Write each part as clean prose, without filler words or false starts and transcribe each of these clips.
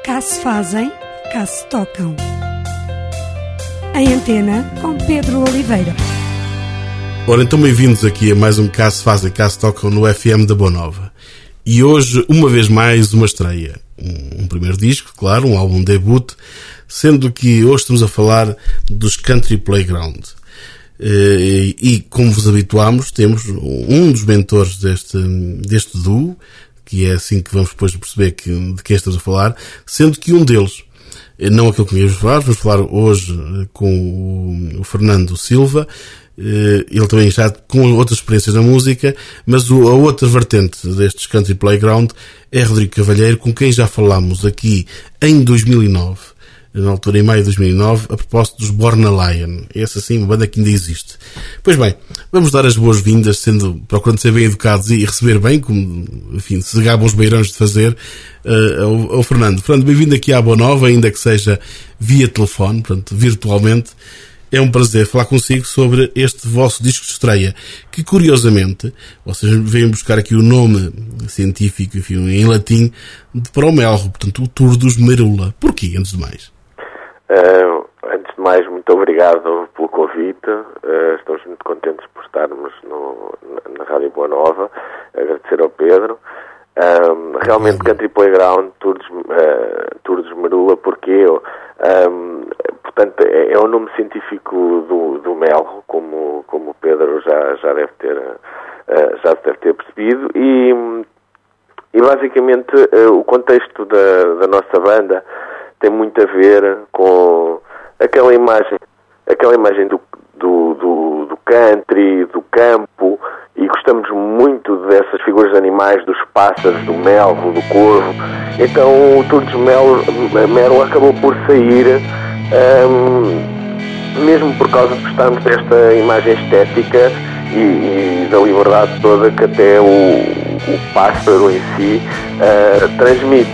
Cá se fazem, cá se tocam. Em Antena, com Pedro Oliveira. Ora, então bem-vindos aqui a mais um Cá se fazem, cá se tocam no FM da Boa Nova. E hoje, uma vez mais, uma estreia. Um primeiro disco, claro, um álbum debut, sendo que hoje estamos a falar dos Country Playground. E como vos habituámos, temos um dos mentores deste duo, que é assim que vamos depois perceber de quem estamos a falar, sendo que um deles, não aquele que vamos falar hoje com o Fernando Silva, ele também já com outras experiências na música, mas a outra vertente destes Country Playground é Rodrigo Cavalheiro, com quem já falámos aqui em 2009, na altura em maio de 2009, a propósito dos Born a Lion. Essa sim, uma banda que ainda existe. Pois bem, vamos dar as boas-vindas, procurando ser bem educados e receber bem, como, enfim, se gabam os beirões de fazer, ao Fernando. Fernando, bem-vindo aqui à Boa Nova, ainda que seja via telefone, portanto, virtualmente. É um prazer falar consigo sobre este vosso disco de estreia, que curiosamente, vocês vêm buscar aqui o nome científico, enfim, em latim, para o melro, portanto, o Tour dos Merula. Porquê, antes de mais? Antes de mais, muito obrigado pelo convite. Estamos muito contentes por estarmos na Rádio Boa Nova. Agradecer ao Pedro. Realmente, Country Playground, Tour dos Merula, porque portanto, é o nome científico do melro, como o Pedro já deve ter percebido, e basicamente o contexto da nossa banda tem muito a ver com aquela imagem do country, do campo, e gostamos muito dessas figuras de animais, dos pássaros, do melro, do corvo. Então o Tour dos Merula acabou por sair mesmo por causa de gostarmos desta imagem estética e da liberdade toda que até o pássaro em si transmite.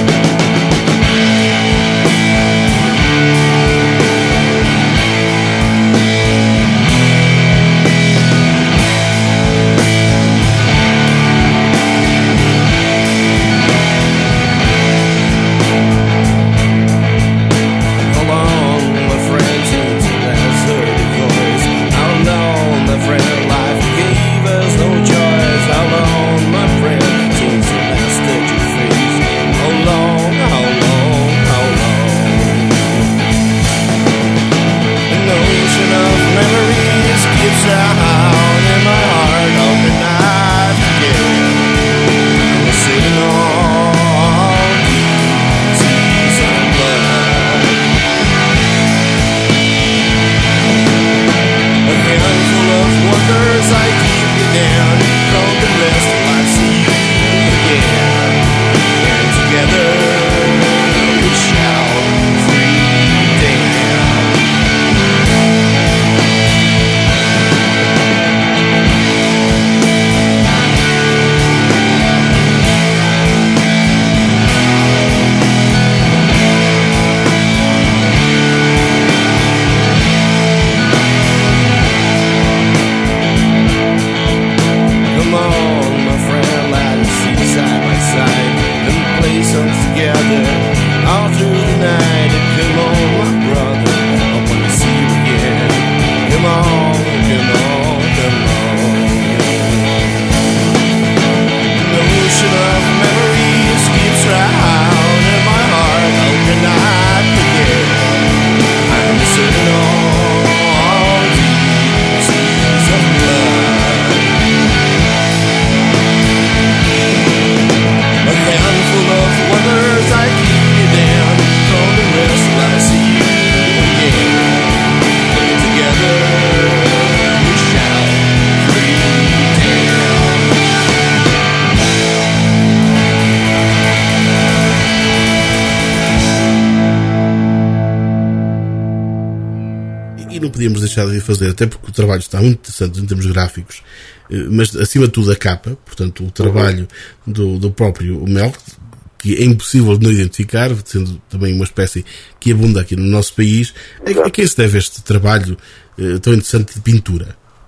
Podíamos deixar de fazer, até porque o trabalho está muito interessante em termos gráficos, mas acima de tudo a capa, portanto o trabalho do próprio melro, que é impossível de não identificar, sendo também uma espécie que abunda aqui no nosso país. A quem se deve este trabalho tão interessante de pintura?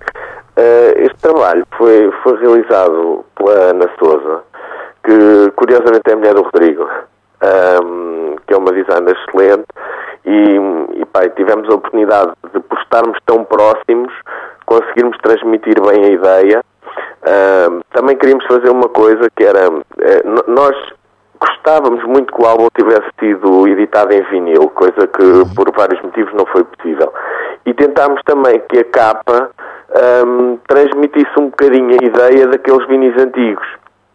Este trabalho foi realizado pela Ana Sousa, que curiosamente é a mulher do Rodrigo. que é uma designer excelente, e tivemos a oportunidade de, por estarmos tão próximos, conseguirmos transmitir bem a ideia. Também queríamos fazer uma coisa que era... nós gostávamos muito que o álbum tivesse sido editado em vinil, coisa que por vários motivos não foi possível. E tentámos também que a capa transmitisse um bocadinho a ideia daqueles vinis antigos.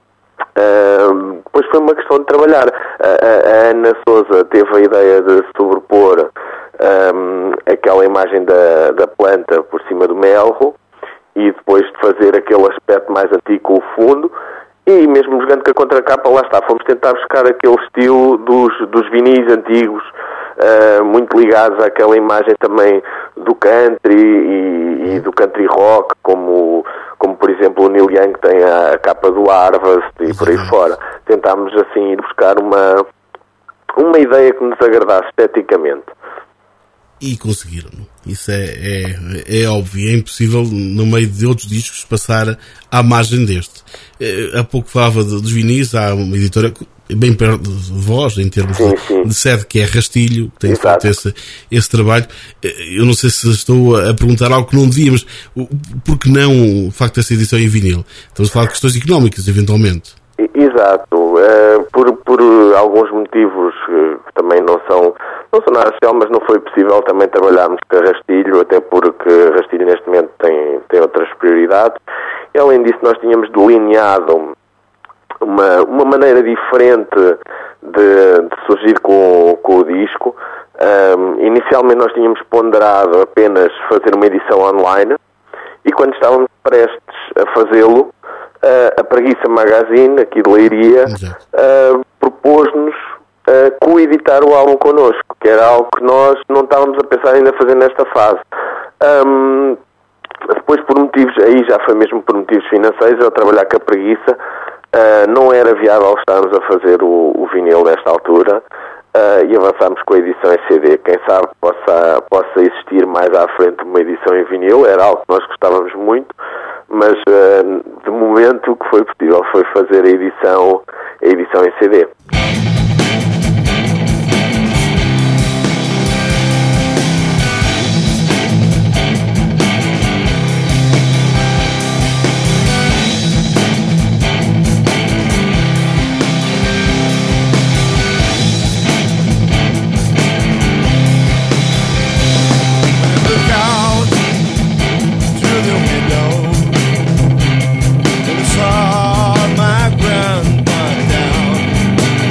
Depois foi uma questão de trabalhar. A Ana Sousa teve a ideia de sobrepor aquela imagem da planta por cima do melro e depois de fazer aquele aspecto mais antigo com o fundo, e mesmo jogando com a contracapa, lá está, fomos tentar buscar aquele estilo dos vinis antigos, muito ligados àquela imagem também do country e do country rock, como por exemplo o Neil Young tem a capa do Harvest e por aí fora. Tentámos assim ir buscar uma ideia que nos agradasse esteticamente. E conseguiram. Isso é óbvio. É impossível, no meio de outros discos, passar à margem deste. Há pouco falava dos vinis. Há uma editora bem perto de vós, em termos de sede, que é Rastilho, que tem feito esse trabalho. Eu não sei se estou a perguntar algo que não devia, mas por que não o facto dessa edição em vinil? Estamos a falar de questões económicas, eventualmente. Exato. Por alguns motivos que também não são nada especial, mas não foi possível também trabalharmos com a Rastilho, até porque Rastilho neste momento tem outras prioridades. E além disso, nós tínhamos delineado uma maneira diferente de surgir com o disco. Inicialmente nós tínhamos ponderado apenas fazer uma edição online, e quando estávamos prestes a fazê-lo, a Preguiça Magazine, aqui de Leiria, propôs-nos coeditar o álbum connosco, que era algo que nós não estávamos a pensar ainda fazer nesta fase. Depois, por motivos, aí já foi mesmo por motivos financeiros, ao trabalhar com a Preguiça, não era viável estarmos a fazer o vinil nesta altura, e avançámos com a edição em CD. Quem sabe possa existir mais à frente uma edição em vinil, era algo que nós gostávamos muito, mas de momento o que foi possível foi fazer a edição em CD. Saw my grandpa down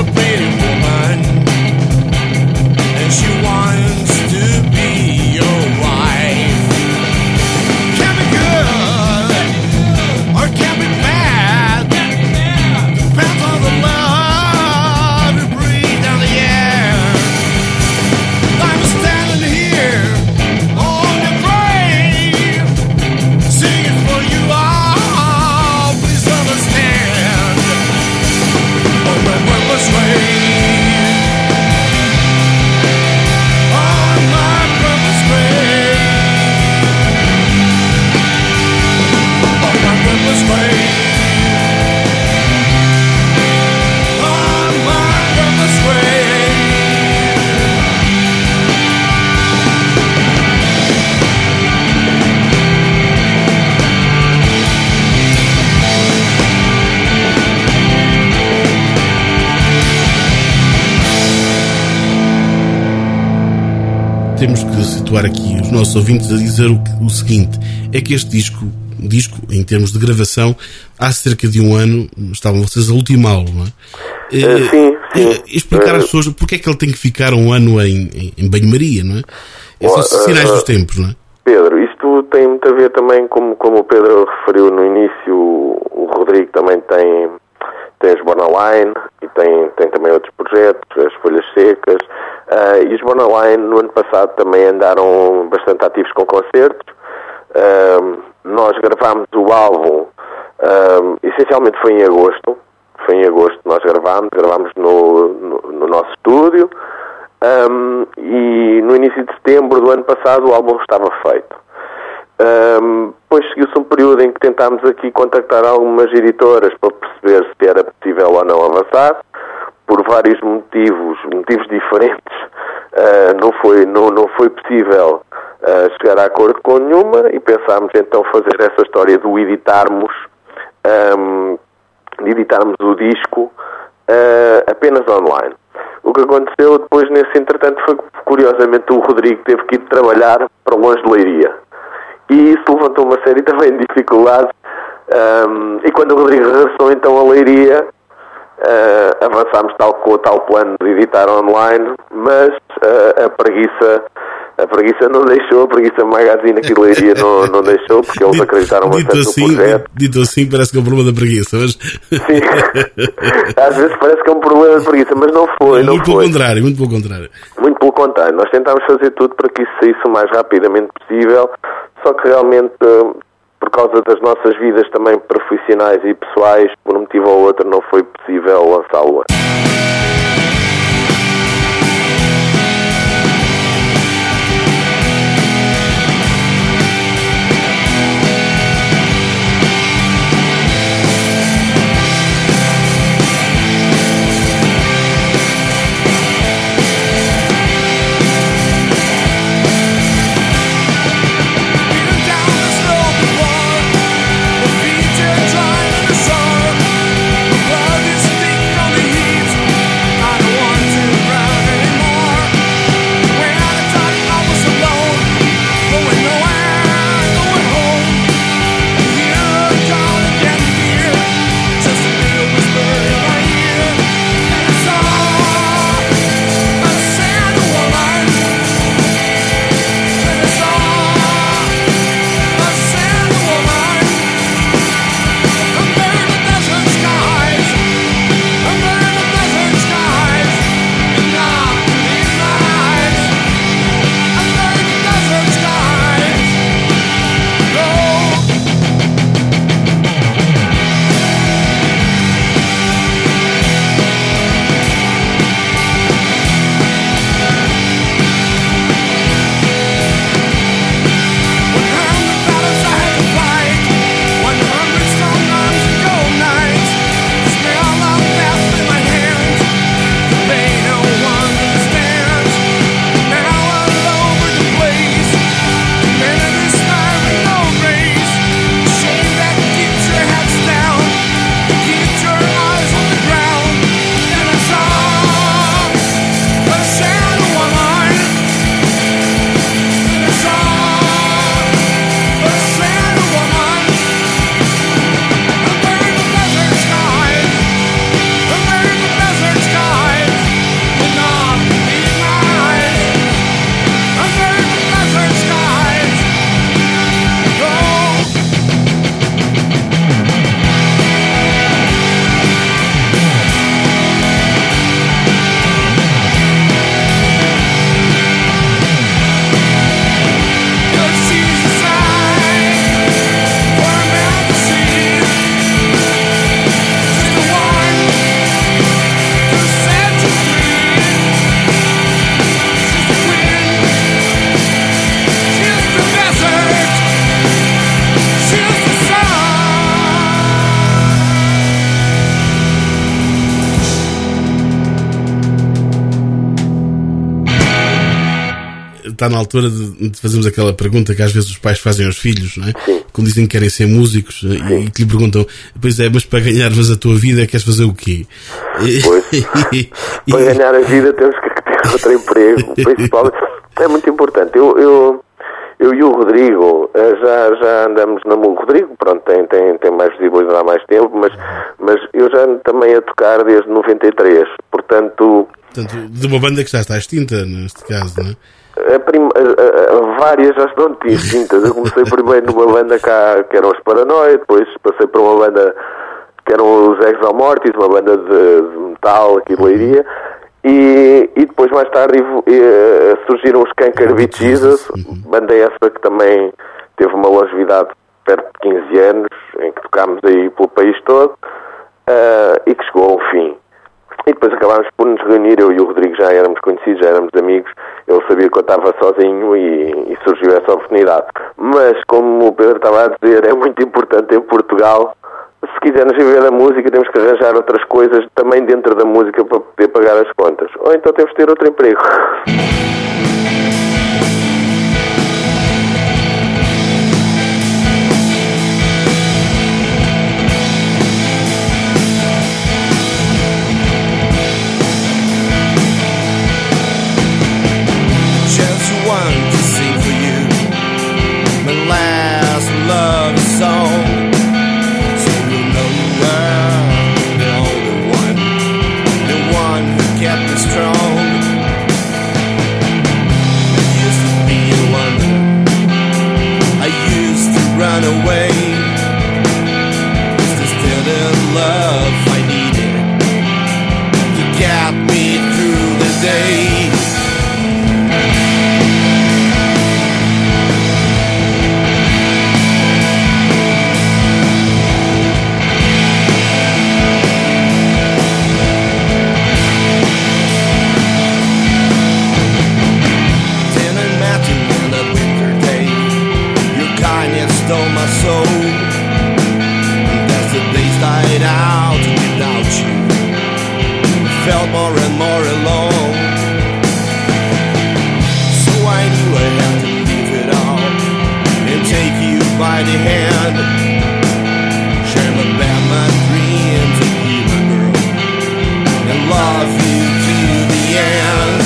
a pretty woman, and she wants to be your wife. Can be good, or can be bad. Depends on the love you breathe down the air. I'm standing here on your grave, singing for you all. Please understand. On my purpose way. On my purpose way. On my purpose way. On my purpose way. Temos que situar aqui os nossos ouvintes a dizer o seguinte, é que este disco, em termos de gravação, há cerca de um ano, estavam vocês a ultimá-lo, não é? Sim. Explicar às pessoas porque é que ele tem que ficar um ano em banho-maria, não é? São sinais dos tempos, não é? Pedro, isto tem muito a ver também, como o Pedro referiu no início, o Rodrigo também tem os Borderline e tem também outros projetos, as Folhas Secas, e os Borderline no ano passado também andaram bastante ativos com concertos. Nós gravámos o álbum, essencialmente foi em agosto nós gravámos no nosso estúdio, e no início de setembro do ano passado o álbum estava feito. Depois seguiu-se um período em que tentámos aqui contactar algumas editoras para perceber se era possível ou não avançar. Por vários motivos diferentes, não foi possível chegar a acordo com nenhuma, e pensámos então fazer essa história de editarmos o disco apenas online. O que aconteceu depois nesse entretanto foi que, curiosamente, o Rodrigo teve que ir trabalhar para longe de Leiria. E isso levantou uma série também de dificuldades, e quando o Rodrigo regressou então a Leiria, avançámos com o tal plano de editar online, mas a preguiça não deixou, a preguiça magazine aqui de Leiria não deixou, porque eles acreditaram bastante no projeto. Dito assim parece que é um problema da preguiça, mas... Sim, às vezes parece que é um problema de preguiça, mas não foi. Muito pelo contrário. Muito pelo contrário, nós tentámos fazer tudo para que isso saísse o mais rapidamente possível, só que realmente, por causa das nossas vidas também profissionais e pessoais, por um motivo ou outro, não foi possível lançá-lo. Love is thick on the heat. está na altura de fazermos aquela pergunta que às vezes os pais fazem aos filhos, não é? Sim. Quando dizem que querem ser músicos e que lhe perguntam, pois é, mas para ganhares a tua vida queres fazer o quê? Pois, para ganhar a vida temos que ter outro emprego, principalmente. É muito importante. Eu e o Rodrigo já andamos na música. O Rodrigo, pronto, tem mais visibilidade há mais tempo, mas eu já ando também a tocar desde 93, portanto, de uma banda que já está extinta, neste caso, não é? Várias já estão extintas. Eu comecei primeiro numa banda cá, que eram os Paranoia, depois passei para uma banda que eram os Exomortis, uma banda de metal aqui de Leiria, e depois mais tarde surgiram os Canker Beat Jesus, banda essa que também teve uma longevidade perto de 15 anos, em que tocámos aí pelo país todo, e que chegou ao fim. E depois acabámos por nos reunir, eu e o Rodrigo já éramos conhecidos, já éramos amigos, ele sabia que eu estava sozinho e surgiu essa oportunidade. Mas, como o Pedro estava a dizer, é muito importante em Portugal, se quisermos viver da música, temos que arranjar outras coisas também dentro da música para poder pagar as contas. Ou então temos que ter outro emprego. Run away, it's the steady love I needed to get me through the day. Stole my soul, and as the days died out without you, I felt more and more alone. So I knew I had to leave it all and take you by the hand, share my bed, my dreams, and be my girl, and love you to the end.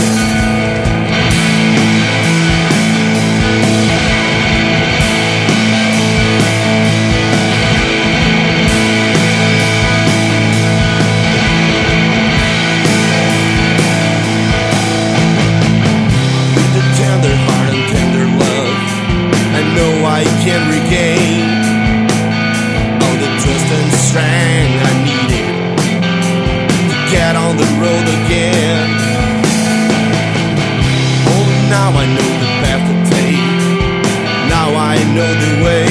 I can regain all the trust and strength I needed to get on the road again. Oh, now I know the path to take. Now I know the way.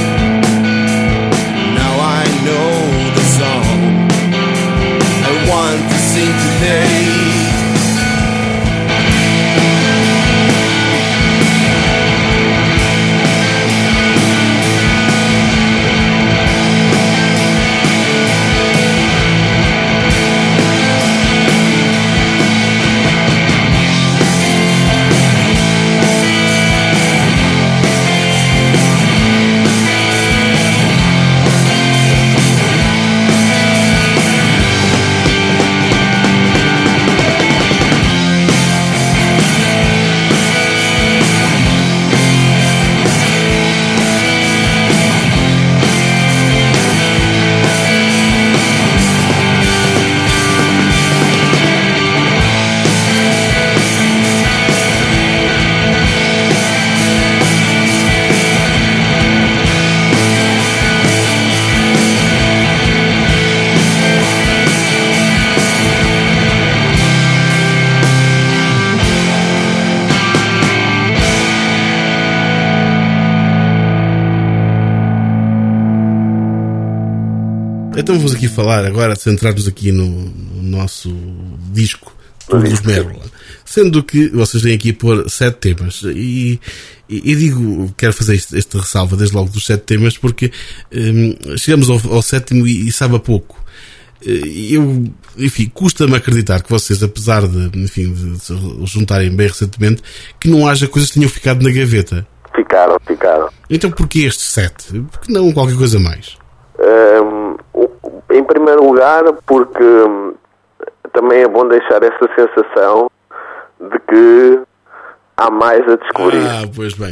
Now I know the song I want to sing today. Então vamos aqui falar agora, centrar-nos aqui no nosso disco Todos Merla, sendo que vocês vêm aqui pôr 7 temas e digo, quero fazer esta ressalva desde logo dos 7 temas porque chegamos ao 7º e sabe a pouco. Enfim, custa-me acreditar que vocês, apesar de se juntarem bem recentemente, que não haja coisas que tenham ficado na gaveta. Ficaram. Então porquê este 7? Porque não qualquer coisa mais? Em primeiro lugar, porque também é bom deixar essa sensação de que há mais a descobrir. Pois bem.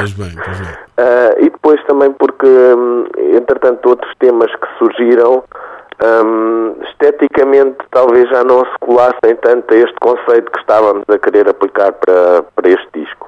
E depois também porque, entretanto, outros temas que surgiram, esteticamente talvez já não se colassem tanto a este conceito que estávamos a querer aplicar para este disco.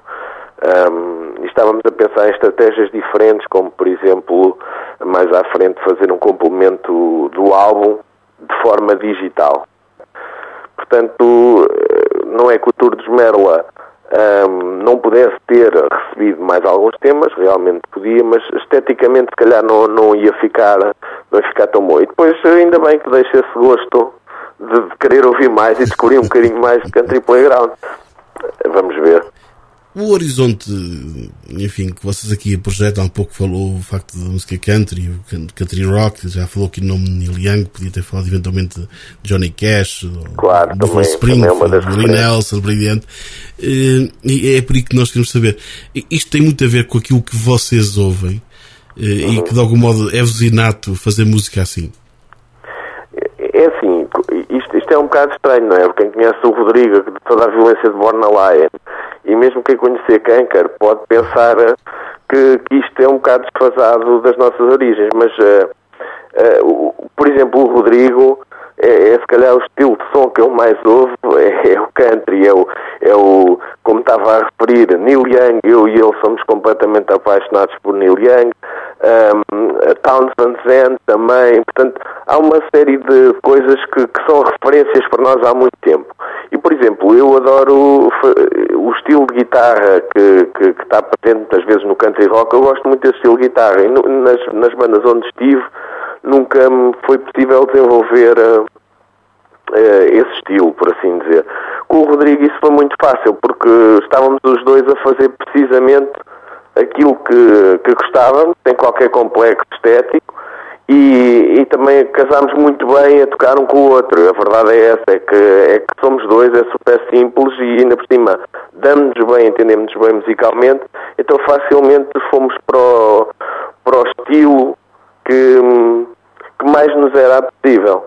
E estávamos a pensar em estratégias diferentes, como por exemplo, mais à frente fazer um complemento do álbum de forma digital. Portanto, não é que o Tour de Esmerla não pudesse ter recebido mais alguns temas, realmente podia, mas esteticamente se calhar não ia ficar tão bom. E depois ainda bem que deixa esse gosto de querer ouvir mais e descobrir um bocadinho mais de Country Playground. Vamos ver. O horizonte, enfim, que vocês aqui projetam, há um pouco falou o facto da música country, country rock, já falou aqui o nome de Neil Young, podia ter falado eventualmente de Johnny Cash, claro, do Springfield, do Willie Nelson, brilhante, e é por aí que nós queremos saber. Isto tem muito a ver com aquilo que vocês ouvem, e que de algum modo é-vos inato fazer música assim? É assim, isto é um bocado estranho, não é? Porque quem conhece o Rodrigo, de toda a violência de Born Alive, e mesmo quem conhecer Kanker pode pensar que isto é um bocado desfasado das nossas origens, mas por exemplo o Rodrigo é se calhar o estilo de som que ele mais ouve, é o country, é o como estava a referir, Neil Young. Eu e ele somos completamente apaixonados por Neil Young, Townsend Zen também. Portanto, há uma série de coisas que são referências para nós há muito tempo. E, por exemplo, eu adoro o estilo de guitarra que está presente muitas vezes no country rock. Eu gosto muito desse estilo de guitarra, e nas bandas onde estive nunca me foi possível desenvolver esse estilo, por assim dizer. Com o Rodrigo isso foi muito fácil, porque estávamos os dois a fazer precisamente aquilo que gostávamos, sem qualquer complexo estético, e também casámos muito bem a tocar um com o outro. A verdade é essa, é que somos dois, é super simples, e ainda por cima damos-nos bem, entendemos-nos bem musicalmente, então facilmente fomos para o estilo que mais nos era possível.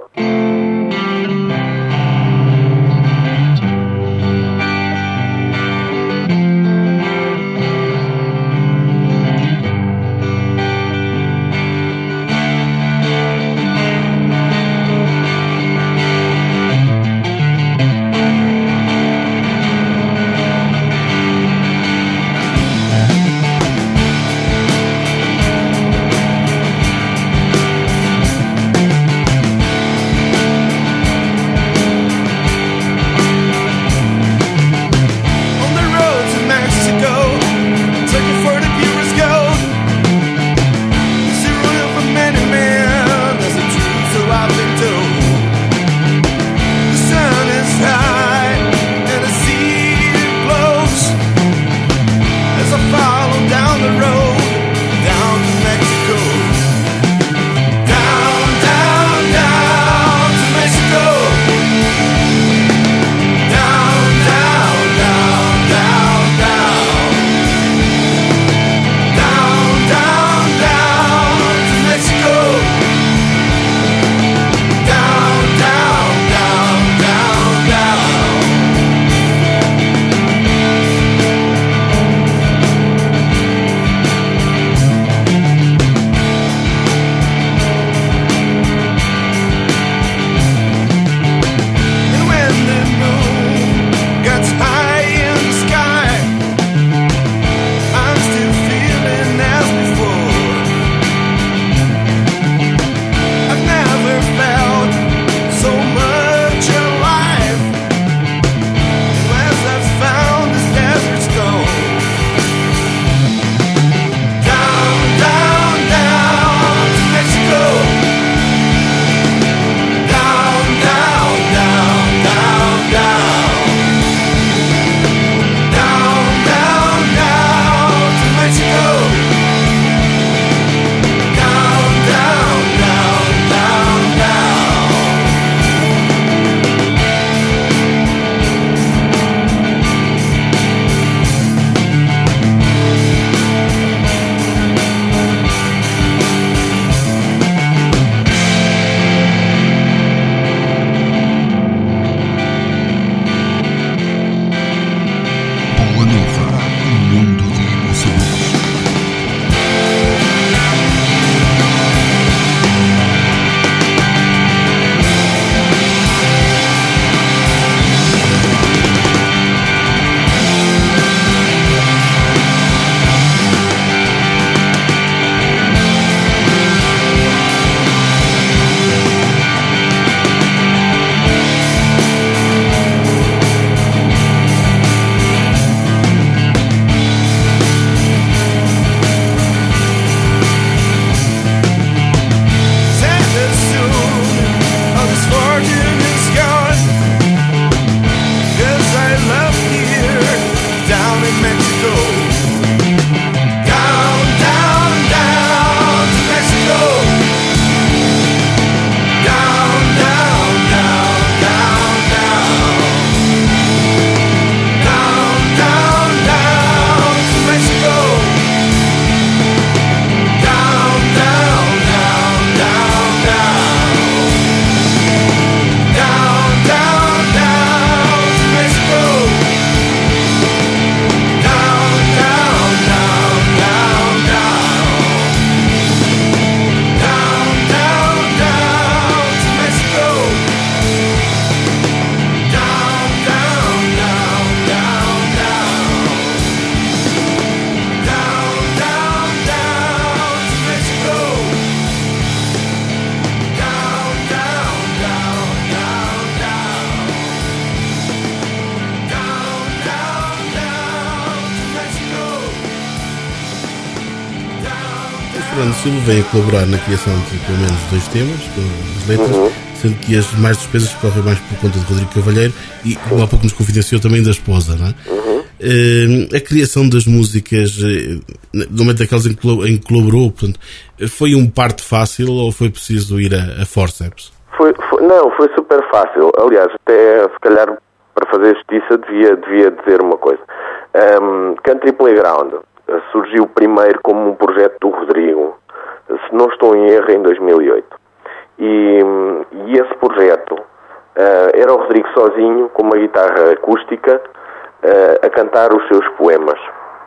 Fernando Silva vem a colaborar na criação de pelo menos 2 temas, com as letras, sendo que as mais despesas correm mais por conta de Rodrigo Cavalheiro e há pouco nos confidenciou também da esposa, não é? A criação das músicas, no momento daquelas em que colaborou, portanto, foi um parto fácil ou foi preciso ir a forceps? Não, foi super fácil. Aliás, até se calhar para fazer justiça devia dizer uma coisa. Country Playground surgiu primeiro como um projeto do Rodrigo, se não estou em erro, em 2008. E esse projeto era o Rodrigo sozinho, com uma guitarra acústica, a cantar os seus poemas.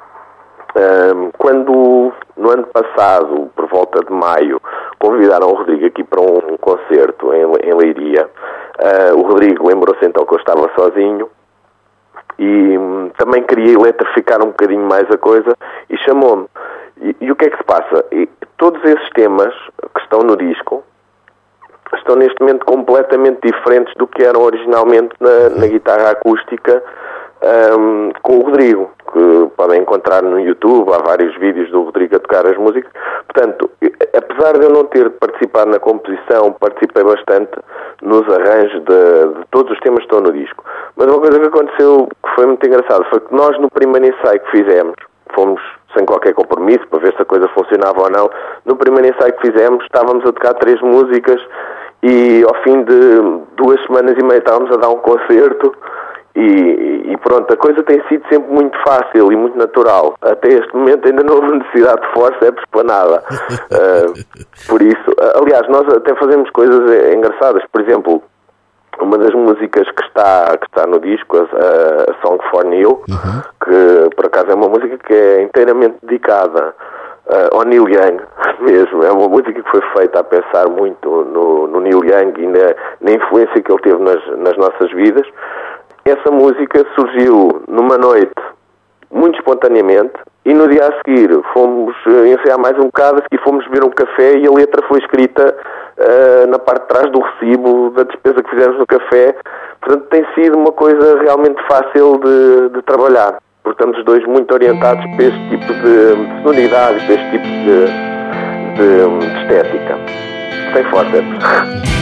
Quando, no ano passado, por volta de maio, convidaram o Rodrigo aqui para um concerto em Leiria, o Rodrigo lembrou-se então que eu estava sozinho e também queria eletrificar um bocadinho mais a coisa e chamou-me. E o que é que se passa? Todos esses temas que estão no disco estão neste momento completamente diferentes do que eram originalmente na guitarra acústica com o Rodrigo, que podem encontrar no YouTube. Há vários vídeos do Rodrigo a tocar as músicas. Portanto, apesar de eu não ter participado na composição, participei bastante nos arranjos de todos os temas que estão no disco. Mas uma coisa que aconteceu que foi muito engraçado foi que nós, no primeiro ensaio que fizemos, fomos sem qualquer compromisso para ver se a coisa funcionava ou não. No primeiro ensaio que fizemos, estávamos a tocar 3 músicas e ao fim de 2 semanas e meia estávamos a dar um concerto. E pronto, a coisa tem sido sempre muito fácil e muito natural. Até este momento ainda não houve necessidade de forceps para nada. Por isso, aliás, nós até fazemos coisas engraçadas. Por exemplo, uma das músicas que está no disco, a Song for Neil, que por acaso é uma música que é inteiramente dedicada ao Neil Young mesmo. É uma música que foi feita a pensar muito no Neil Young e na influência que ele teve nas nossas vidas. Essa música surgiu numa noite muito espontaneamente e no dia a seguir fomos ensaiar mais um bocado, a seguir fomos beber um café e a letra foi escrita na parte de trás do recibo da despesa que fizemos no café. Portanto, tem sido uma coisa realmente fácil de trabalhar, porque estamos os dois muito orientados para este tipo de sonoridade, para este tipo de estética. Sem forceps.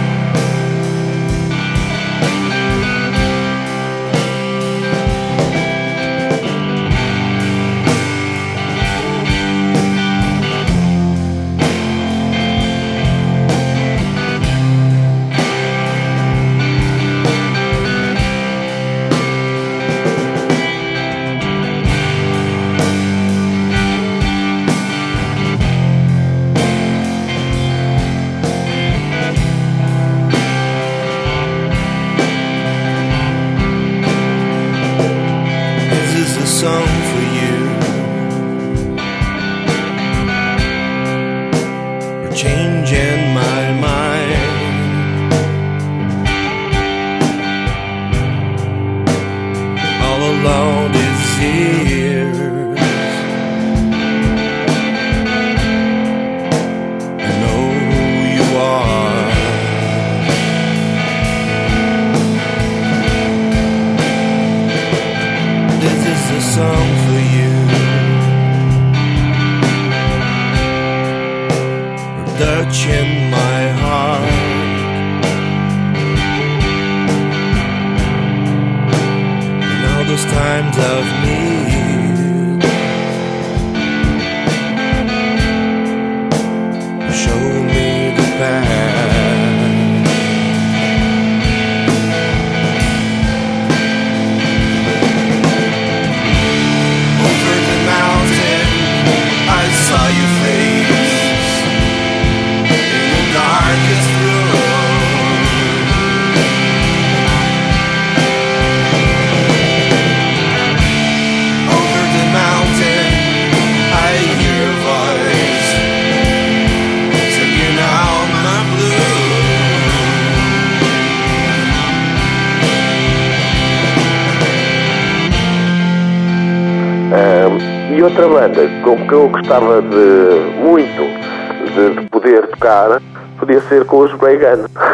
E outra banda com que eu gostava muito de poder tocar podia ser com os Ray Gun.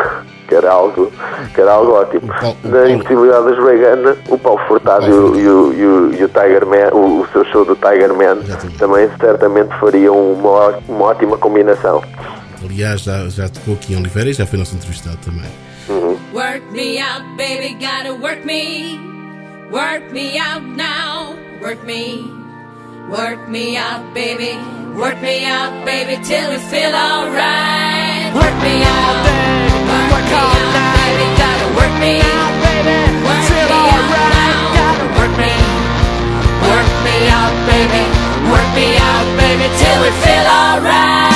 que era algo ótimo. Na impossibilidade das Reagan, o Paulo Furtado e o Tiger Man, o seu show do Tiger Man, também certamente fariam uma ótima combinação. Aliás, já tocou aqui em Oliveira e já foi nosso entrevistado também. Work me out, baby, gotta work me. Work me out now, work me. Work me out, baby. Work me out, baby, till we feel alright. Work me out, work me out, baby, gotta work me. Work me out now, gotta work me. Work me out, baby. Work me out, baby, till we feel alright.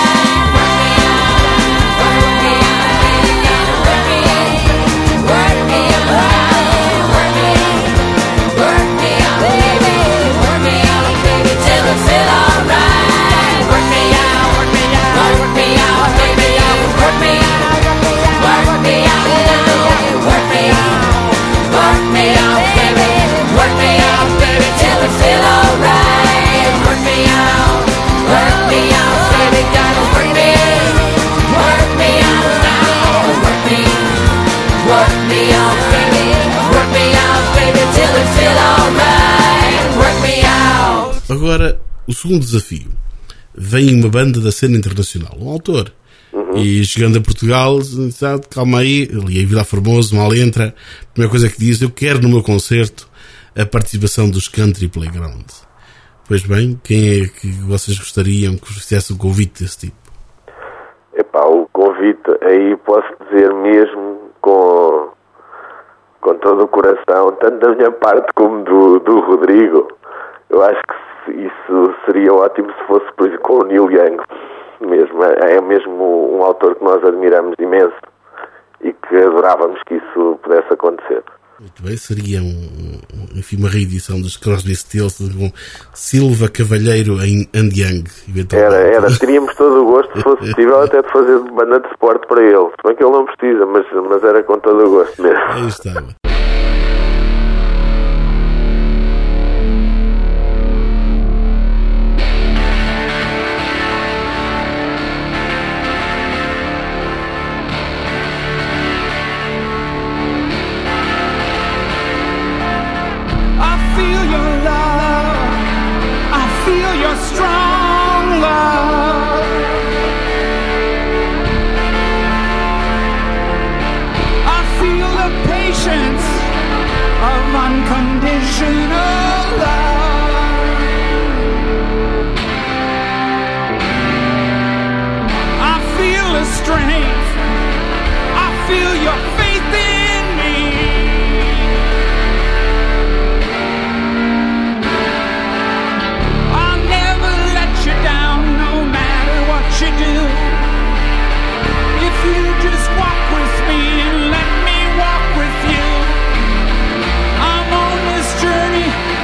Agora, o segundo desafio. Vem uma banda da cena internacional, um autor. E chegando a Portugal, sabe, calma aí, ali em Vila Formoso, mal entra. A primeira coisa que diz, eu quero no meu concerto a participação dos Country Playground. Pois bem, quem é que vocês gostariam que fizesse um convite desse tipo? Epá, o convite aí posso dizer mesmo com todo o coração, tanto da minha parte como do Rodrigo. Eu acho que isso seria ótimo se fosse, por exemplo, com o Neil Young mesmo. É mesmo um autor que nós admiramos imenso e que adorávamos que isso pudesse acontecer. Muito bem, seria enfim, uma reedição dos Crosby, Stills com Silva, Cavalheiro em And Young. Era. Teríamos todo o gosto, se fosse possível, até de fazer banda de suporte para ele. Se bem que ele não precisa, mas era com todo o gosto mesmo. Aí estava. Journey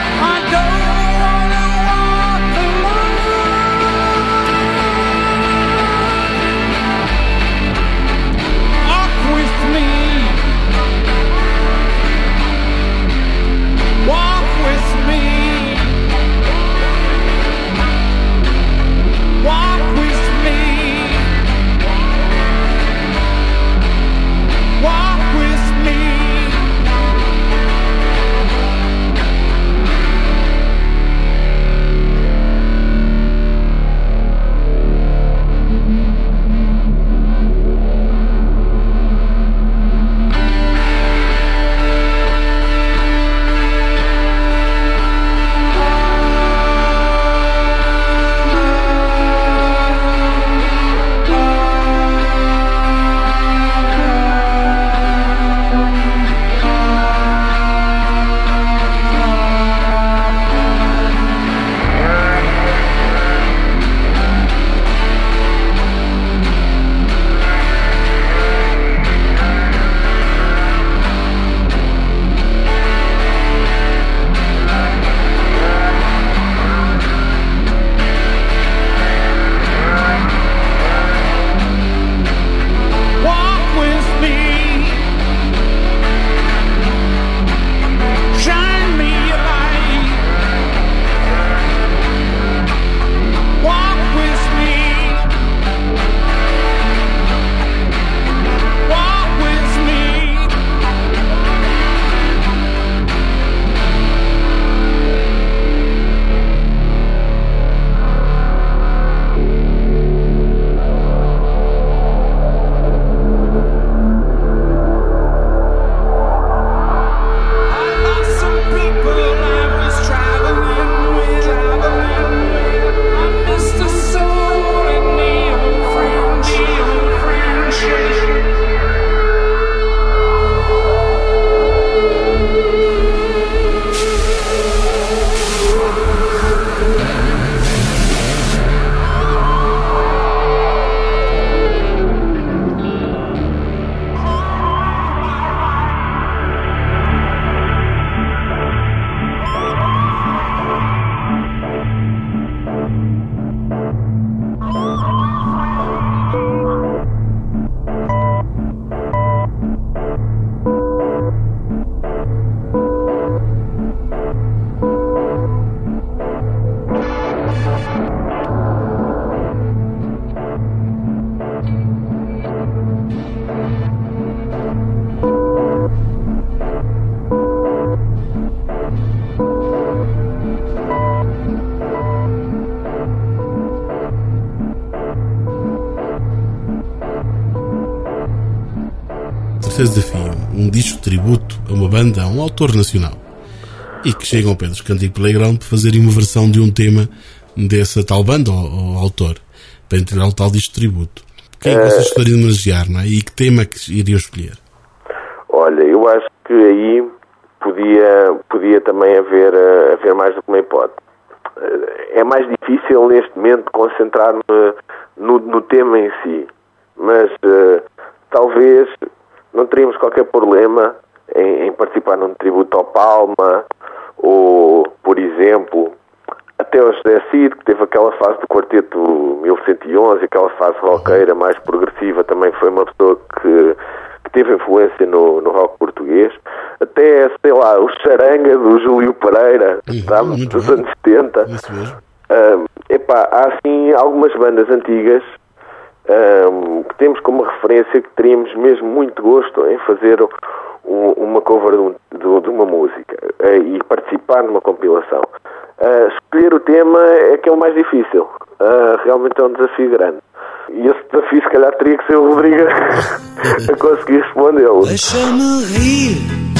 esse desafio, um disco de tributo a uma banda, a um autor nacional, e que chegam ao pé dos Cantigo Playground para fazerem uma versão de um tema dessa tal banda ou autor, para integrar o tal disco de tributo. Quem é que vocês gostariam de homenagear, não é? E que tema é que iriam escolher? Olha, eu acho que aí podia também haver mais do que uma hipótese. É mais difícil neste momento concentrar-me no tema em si, mas talvez não teríamos qualquer problema em participar num tributo ao Palma, ou, por exemplo, até o José Cid, que teve aquela fase do quarteto 1111, aquela fase roqueira mais progressiva, também foi uma pessoa que teve influência no rock português. Até, sei lá, o Charanga do Júlio Pereira, sabe, dos anos 70. Isso mesmo. Há assim algumas bandas antigas que temos como referência, que teríamos mesmo muito gosto em fazer uma cover de uma música e participar numa compilação. Escolher o tema é que é o mais difícil. Realmente é um desafio grande. E esse desafio, se calhar, teria que ser o Rodrigo a conseguir respondê-lo. Deixa-me rir.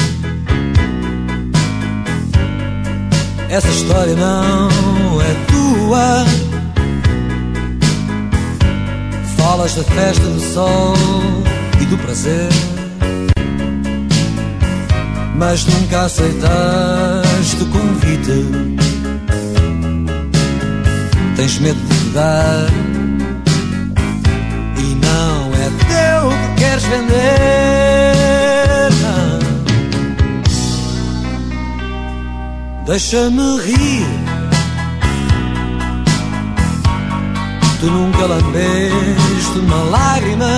Essa história não é tua. Falas da festa do sol e do prazer, mas nunca aceitaste o convite. Tens medo de dar, e não é teu que queres vender, não. Deixa-me rir. Tu nunca lambeste uma lágrima,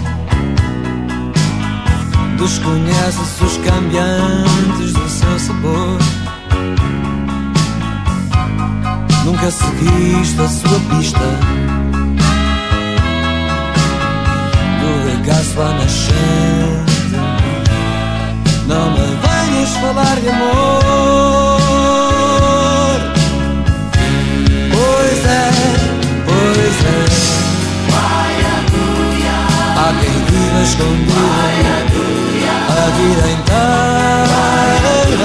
desconheces os cambiantes do seu sabor. Nunca seguiste a sua pista do regaço à nascente. Não me venhas falar de amor. Pois é. Há quem viva escondido a vida inteira.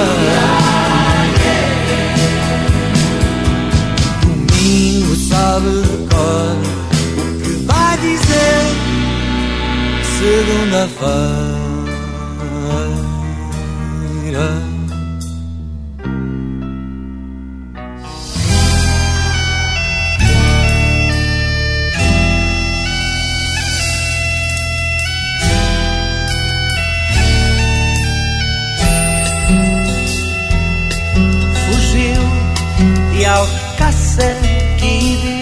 Domingo sabe de cor o que vai dizer segunda-feira. Alcácer Quibir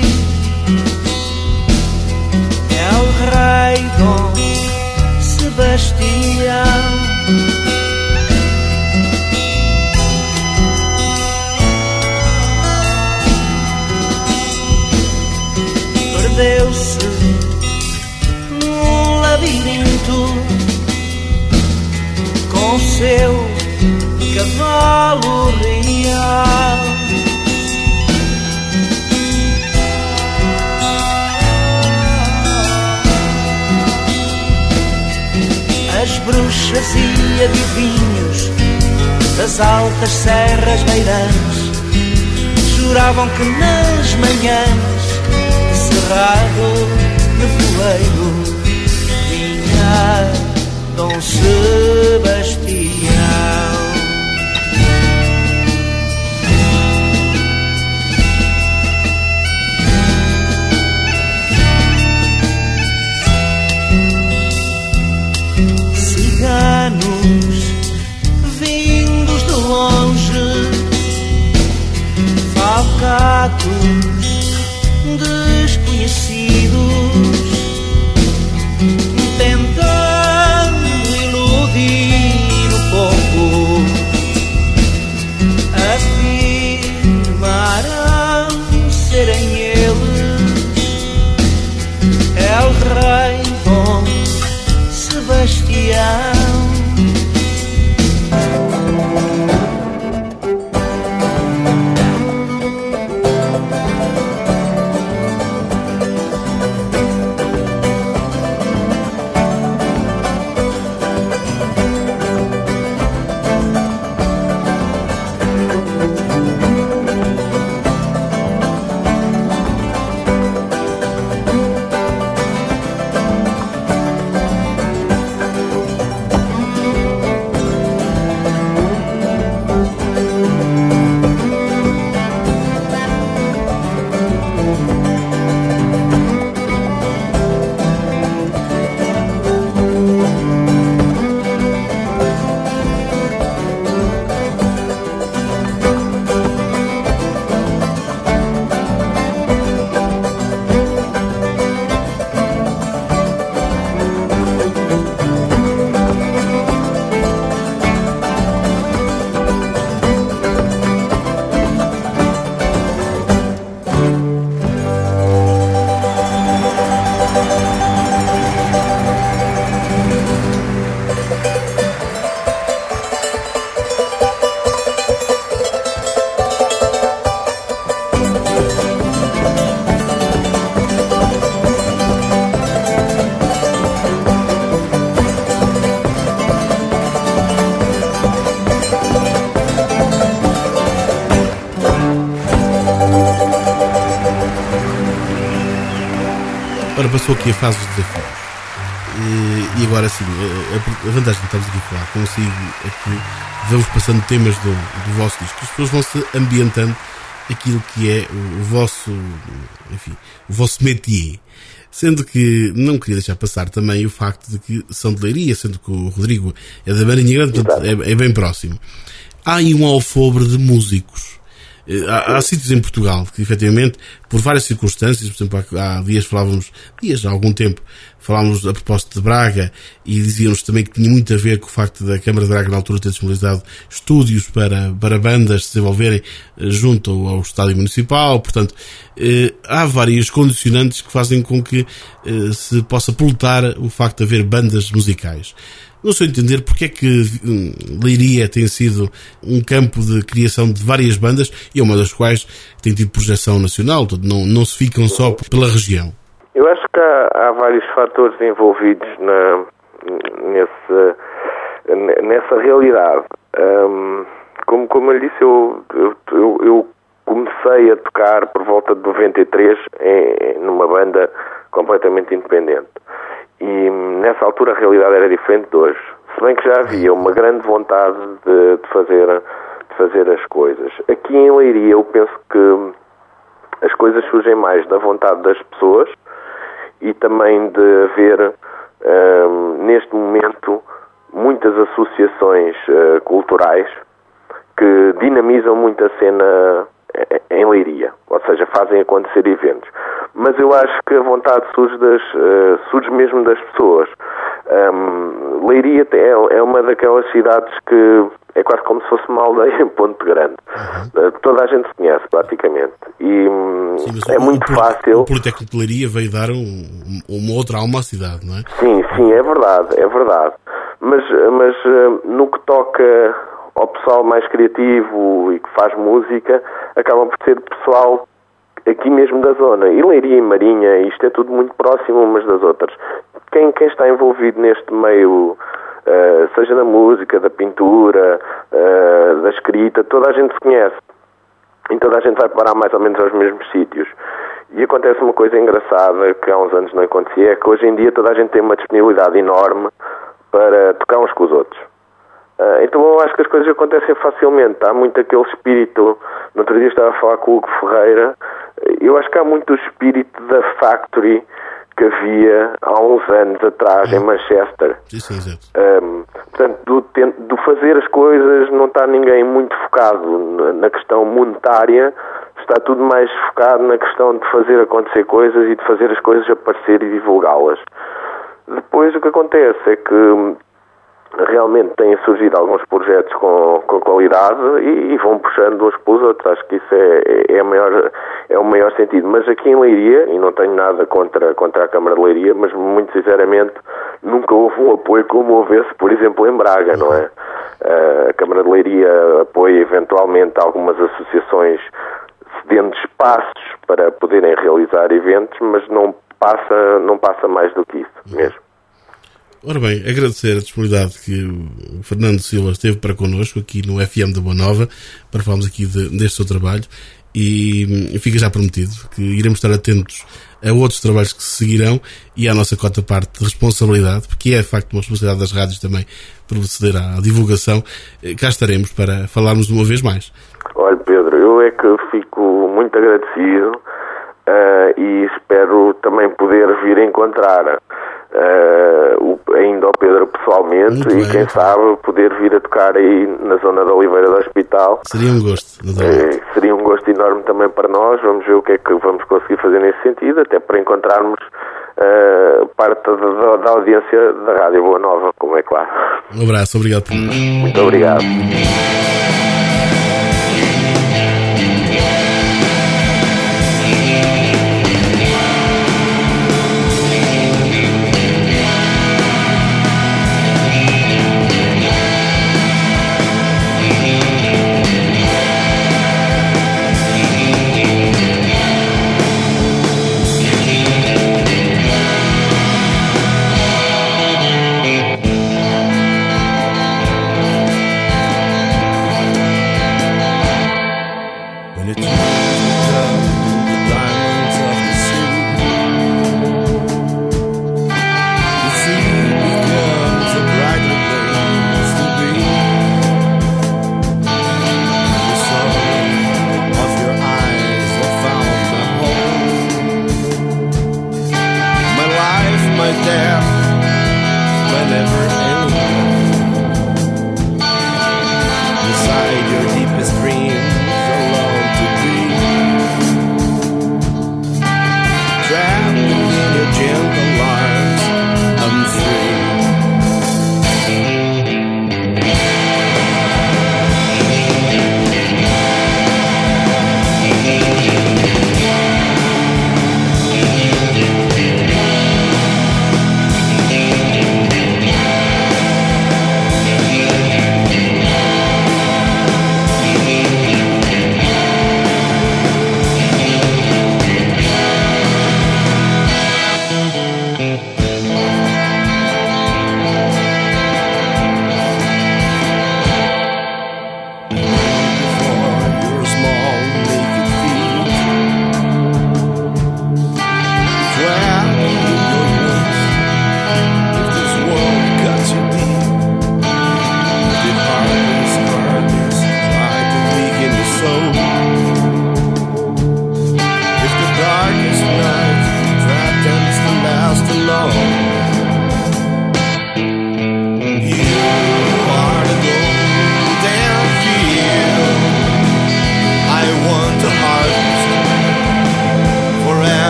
é o rei Dom Sebastião. Perdeu-se num labirinto com seu cavalo real. As bruxas e adivinhos das altas serras beirãs juravam que nas manhãs de cerrado nevoeiro vinha Dom Sebastião. Vindos de longe, falcatos desconhecidos, tentando iludir o povo Agora passou aqui a fase dos desafios. E agora sim, a vantagem de estarmos aqui a falar consigo é que vamos passando temas do vosso disco. As pessoas vão se ambientando aquilo que é o vosso, enfim, o vosso métier. Sendo que não queria deixar passar também o facto de que são de Leiria, sendo que o Rodrigo é da Marinha Grande, portanto é bem próximo. Há aí um alfobre de músicos. Há sítios em Portugal que, efetivamente, por várias circunstâncias, por exemplo, há dias há algum tempo, falámos a propósito de Braga e dizíamos também que tinha muito a ver com o facto da Câmara de Braga, na altura, ter disponibilizado estúdios para bandas se desenvolverem junto ao Estádio Municipal. Portanto, há vários condicionantes que fazem com que se possa polutar o facto de haver bandas musicais. Não sei entender porque é que Leiria tem sido um campo de criação de várias bandas e é uma das quais tem tido projeção nacional, não se ficam só pela região. Eu acho que há vários fatores envolvidos nessa realidade. Como eu disse, eu comecei a tocar por volta de 93 numa banda completamente independente. E nessa altura a realidade era diferente de hoje. Se bem que já havia uma grande vontade de fazer as coisas. Aqui em Leiria eu penso que as coisas surgem mais da vontade das pessoas e também de haver, neste momento, muitas associações culturais que dinamizam muito a cena em Leiria, ou seja, fazem acontecer eventos. Mas eu acho que a vontade surge mesmo das pessoas. Leiria é uma daquelas cidades que é quase como se fosse uma aldeia em Ponte Grande. Toda a gente se conhece, praticamente. E sim, é muito fácil... O Politécnico de Leiria veio dar uma outra alma à cidade, não é? Sim, é verdade. Mas no que toca ao pessoal mais criativo e que faz música, acabam por ser pessoal aqui mesmo da zona. E Leiria e Marinha, isto é tudo muito próximo umas das outras. Quem está envolvido neste meio, seja da música, da pintura, da escrita, toda a gente se conhece. E toda a gente vai parar mais ou menos aos mesmos sítios. E acontece uma coisa engraçada que há uns anos não acontecia, é que hoje em dia toda a gente tem uma disponibilidade enorme para tocar uns com os outros. Então eu acho que as coisas acontecem facilmente. Há muito aquele espírito. No outro dia estava a falar com o Hugo Ferreira. Eu acho que há muito o espírito da Factory que havia há uns anos atrás em Manchester. Isso é exato. Portanto, do fazer as coisas, não está ninguém muito focado na questão monetária. Está tudo mais focado na questão de fazer acontecer coisas e de fazer as coisas aparecer e divulgá-las. Depois o que acontece é que realmente têm surgido alguns projetos com qualidade e vão puxando uns pelos outros. Acho que isso é o maior sentido. Mas aqui em Leiria, e não tenho nada contra a Câmara de Leiria, mas muito sinceramente nunca houve um apoio como houvesse, por exemplo, em Braga, não é? A Câmara de Leiria apoia eventualmente algumas associações cedendo espaços para poderem realizar eventos, mas não passa mais do que isso mesmo. Ora bem, agradecer a disponibilidade que o Fernando Silva esteve para connosco aqui no FM da Boa Nova para falarmos aqui deste seu trabalho e fica já prometido que iremos estar atentos a outros trabalhos que se seguirão e à nossa cota parte de responsabilidade, porque é de facto uma responsabilidade das rádios também proceder à divulgação. Cá estaremos para falarmos uma vez mais. Olha, Pedro, eu é que fico muito agradecido e espero também poder vir encontrar ainda ao Pedro pessoalmente muito e bem, quem sabe poder vir a tocar aí na zona da Oliveira do Hospital. Seria um gosto. Seria um gosto enorme também para nós. Vamos ver o que é que vamos conseguir fazer nesse sentido, até para encontrarmos parte da audiência da Rádio Boa Nova, como é claro. Um abraço, obrigado por nós. Muito obrigado.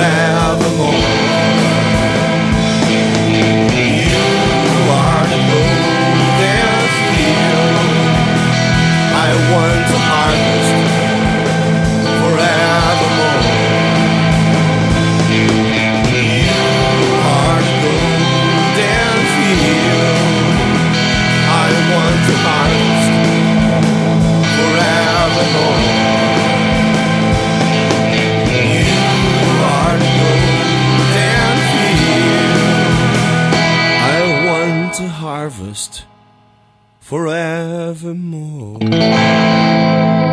forevermore. You are the golden field I want to harvest forevermore. You are the golden field I want to harvest forevermore. Harvest forevermore.